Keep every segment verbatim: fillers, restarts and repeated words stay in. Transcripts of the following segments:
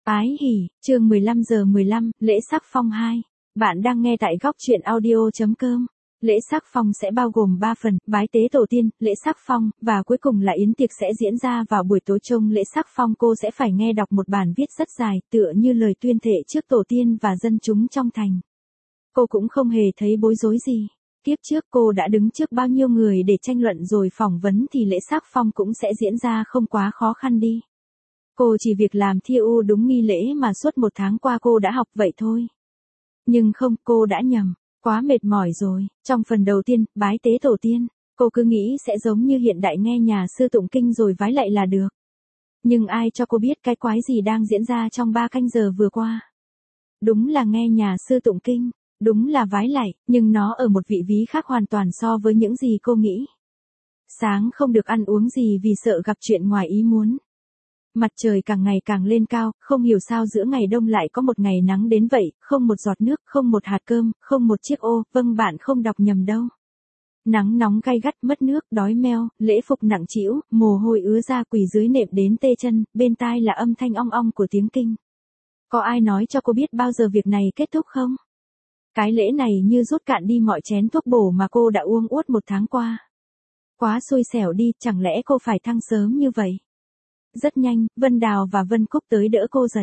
Ái hỉ, chương mười lăm giờ mười lăm, lễ sắc phong hai. Bạn đang nghe tại góc truyện audio chấm com. Lễ sắc phong sẽ bao gồm ba phần, bái tế tổ tiên, lễ sắc phong, và cuối cùng là yến tiệc sẽ diễn ra vào buổi tối. Trong lễ sắc phong cô sẽ phải nghe đọc một bản viết rất dài, tựa như lời tuyên thệ trước tổ tiên và dân chúng trong thành. Cô cũng không hề thấy bối rối gì. Kiếp trước cô đã đứng trước bao nhiêu người để tranh luận rồi phỏng vấn thì lễ sắc phong cũng sẽ diễn ra không quá khó khăn đi. Cô chỉ việc làm thiêu đúng nghi lễ mà suốt một tháng qua cô đã học vậy thôi. Nhưng không, cô đã nhầm. Quá mệt mỏi rồi. Trong phần đầu tiên, bái tế tổ tiên, cô cứ nghĩ sẽ giống như hiện đại nghe nhà sư tụng kinh rồi vái lạy là được. Nhưng ai cho cô biết cái quái gì đang diễn ra trong ba canh giờ vừa qua. Đúng là nghe nhà sư tụng kinh, đúng là vái lạy, nhưng nó ở một vị ví khác hoàn toàn so với những gì cô nghĩ. Sáng không được ăn uống gì vì sợ gặp chuyện ngoài ý muốn. Mặt trời càng ngày càng lên cao, không hiểu sao giữa ngày đông lại có một ngày nắng đến vậy, không một giọt nước, không một hạt cơm, không một chiếc ô, vâng bạn không đọc nhầm đâu. Nắng nóng gay gắt, mất nước, đói meo, lễ phục nặng trĩu, mồ hôi ứa ra quỳ dưới nệm đến tê chân, bên tai là âm thanh ong ong của tiếng kinh. Có ai nói cho cô biết bao giờ việc này kết thúc không? Cái lễ này như rút cạn đi mọi chén thuốc bổ mà cô đã uống uất một tháng qua. Quá xui xẻo đi, chẳng lẽ cô phải thăng sớm như vậy? Rất nhanh, Vân Đào và Vân Cúc tới đỡ cô dậy.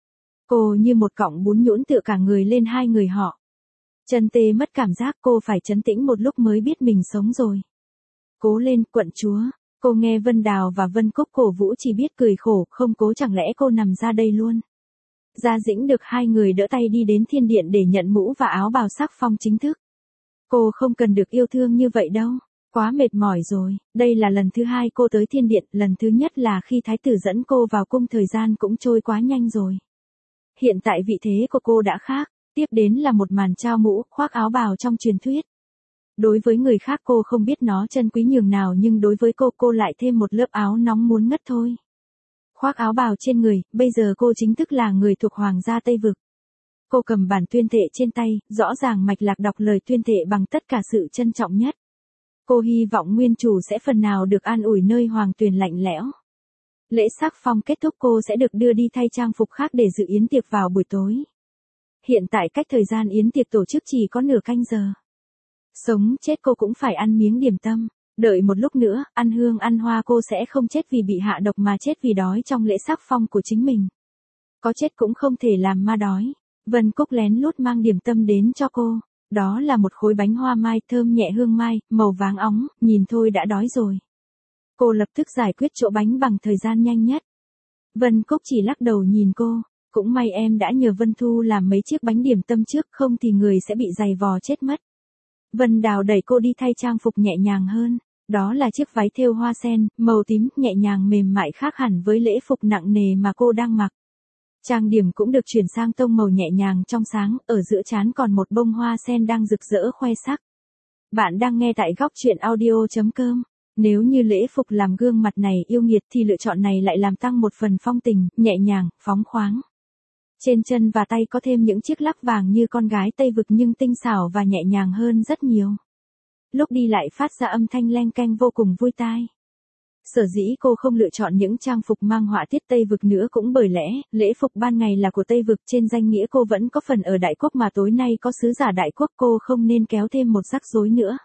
Cô như một cọng bún nhũn tựa cả người lên hai người họ. Chân tê mất cảm giác, cô phải trấn tĩnh một lúc mới biết mình sống rồi. Cố lên, quận chúa. Cô nghe Vân Đào và Vân Cúc cổ vũ chỉ biết cười khổ, không cố chẳng lẽ cô nằm ra đây luôn. Gia Dĩnh được hai người đỡ tay đi đến thiên điện để nhận mũ và áo bào sắc phong chính thức. Cô không cần được yêu thương như vậy đâu. Quá mệt mỏi rồi, đây là lần thứ hai cô tới thiên điện, lần thứ nhất là khi thái tử dẫn cô vào cung, thời gian cũng trôi quá nhanh rồi. Hiện tại vị thế của cô đã khác, tiếp đến là một màn trao mũ, khoác áo bào trong truyền thuyết. Đối với người khác cô không biết nó chân quý nhường nào nhưng đối với cô, cô lại thêm một lớp áo nóng muốn ngất thôi. Khoác áo bào trên người, bây giờ cô chính thức là người thuộc Hoàng gia Tây Vực. Cô cầm bản tuyên thệ trên tay, rõ ràng mạch lạc đọc lời tuyên thệ bằng tất cả sự trân trọng nhất. Cô hy vọng nguyên chủ sẽ phần nào được an ủi nơi hoàng tuyền lạnh lẽo. Lễ sắc phong kết thúc cô sẽ được đưa đi thay trang phục khác để dự yến tiệc vào buổi tối. Hiện tại cách thời gian yến tiệc tổ chức chỉ có nửa canh giờ. Sống chết cô cũng phải ăn miếng điểm tâm. Đợi một lúc nữa, ăn hương ăn hoa cô sẽ không chết vì bị hạ độc mà chết vì đói trong lễ sắc phong của chính mình. Có chết cũng không thể làm ma đói. Vân Cúc lén lút mang điểm tâm đến cho cô. Đó là một khối bánh hoa mai thơm nhẹ hương mai, màu vàng óng, nhìn thôi đã đói rồi. Cô lập tức giải quyết chỗ bánh bằng thời gian nhanh nhất. Vân Cúc chỉ lắc đầu nhìn cô, cũng may em đã nhờ Vân Thu làm mấy chiếc bánh điểm tâm trước, không thì người sẽ bị dày vò chết mất. Vân Đào đẩy cô đi thay trang phục nhẹ nhàng hơn, đó là chiếc váy thêu hoa sen, màu tím, nhẹ nhàng mềm mại khác hẳn với lễ phục nặng nề mà cô đang mặc. Trang điểm cũng được chuyển sang tông màu nhẹ nhàng trong sáng, ở giữa trán còn một bông hoa sen đang rực rỡ khoe sắc. Bạn đang nghe tại góc truyện audio chấm com. Nếu như lễ phục làm gương mặt này yêu nghiệt thì lựa chọn này lại làm tăng một phần phong tình, nhẹ nhàng, phóng khoáng. Trên chân và tay có thêm những chiếc lắc vàng như con gái Tây Vực nhưng tinh xảo và nhẹ nhàng hơn rất nhiều. Lúc đi lại phát ra âm thanh leng keng vô cùng vui tai. Sở dĩ cô không lựa chọn những trang phục mang họa tiết Tây Vực nữa cũng bởi lẽ, lễ phục ban ngày là của Tây Vực, trên danh nghĩa cô vẫn có phần ở Đại Quốc mà tối nay có sứ giả Đại Quốc, cô không nên kéo thêm một rắc rối nữa.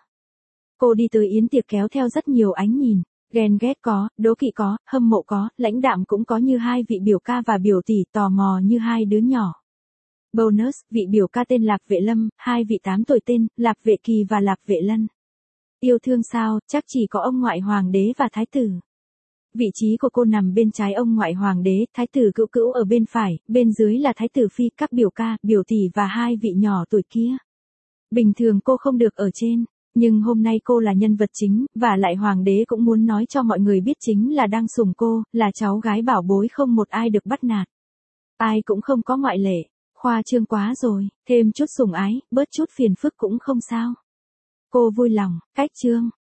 Cô đi tới yến tiệc kéo theo rất nhiều ánh nhìn, ghen ghét có, đố kỵ có, hâm mộ có, lãnh đạm cũng có như hai vị biểu ca và biểu tỷ, tò mò như hai đứa nhỏ. Bonus, vị biểu ca tên Lạc Vệ Lâm, hai vị tám tuổi tên, Lạc Vệ Kỳ và Lạc Vệ Lân. Yêu thương sao, chắc chỉ có ông ngoại hoàng đế và thái tử. Vị trí của cô nằm bên trái ông ngoại hoàng đế, thái tử cữu cữu ở bên phải, bên dưới là thái tử phi, các biểu ca, biểu tỷ và hai vị nhỏ tuổi kia. Bình thường cô không được ở trên, nhưng hôm nay cô là nhân vật chính, và lại hoàng đế cũng muốn nói cho mọi người biết chính là đang sủng cô, là cháu gái bảo bối không một ai được bắt nạt. Ai cũng không có ngoại lệ, khoa trương quá rồi, thêm chút sủng ái, bớt chút phiền phức cũng không sao. Cô vui lòng, cách chương.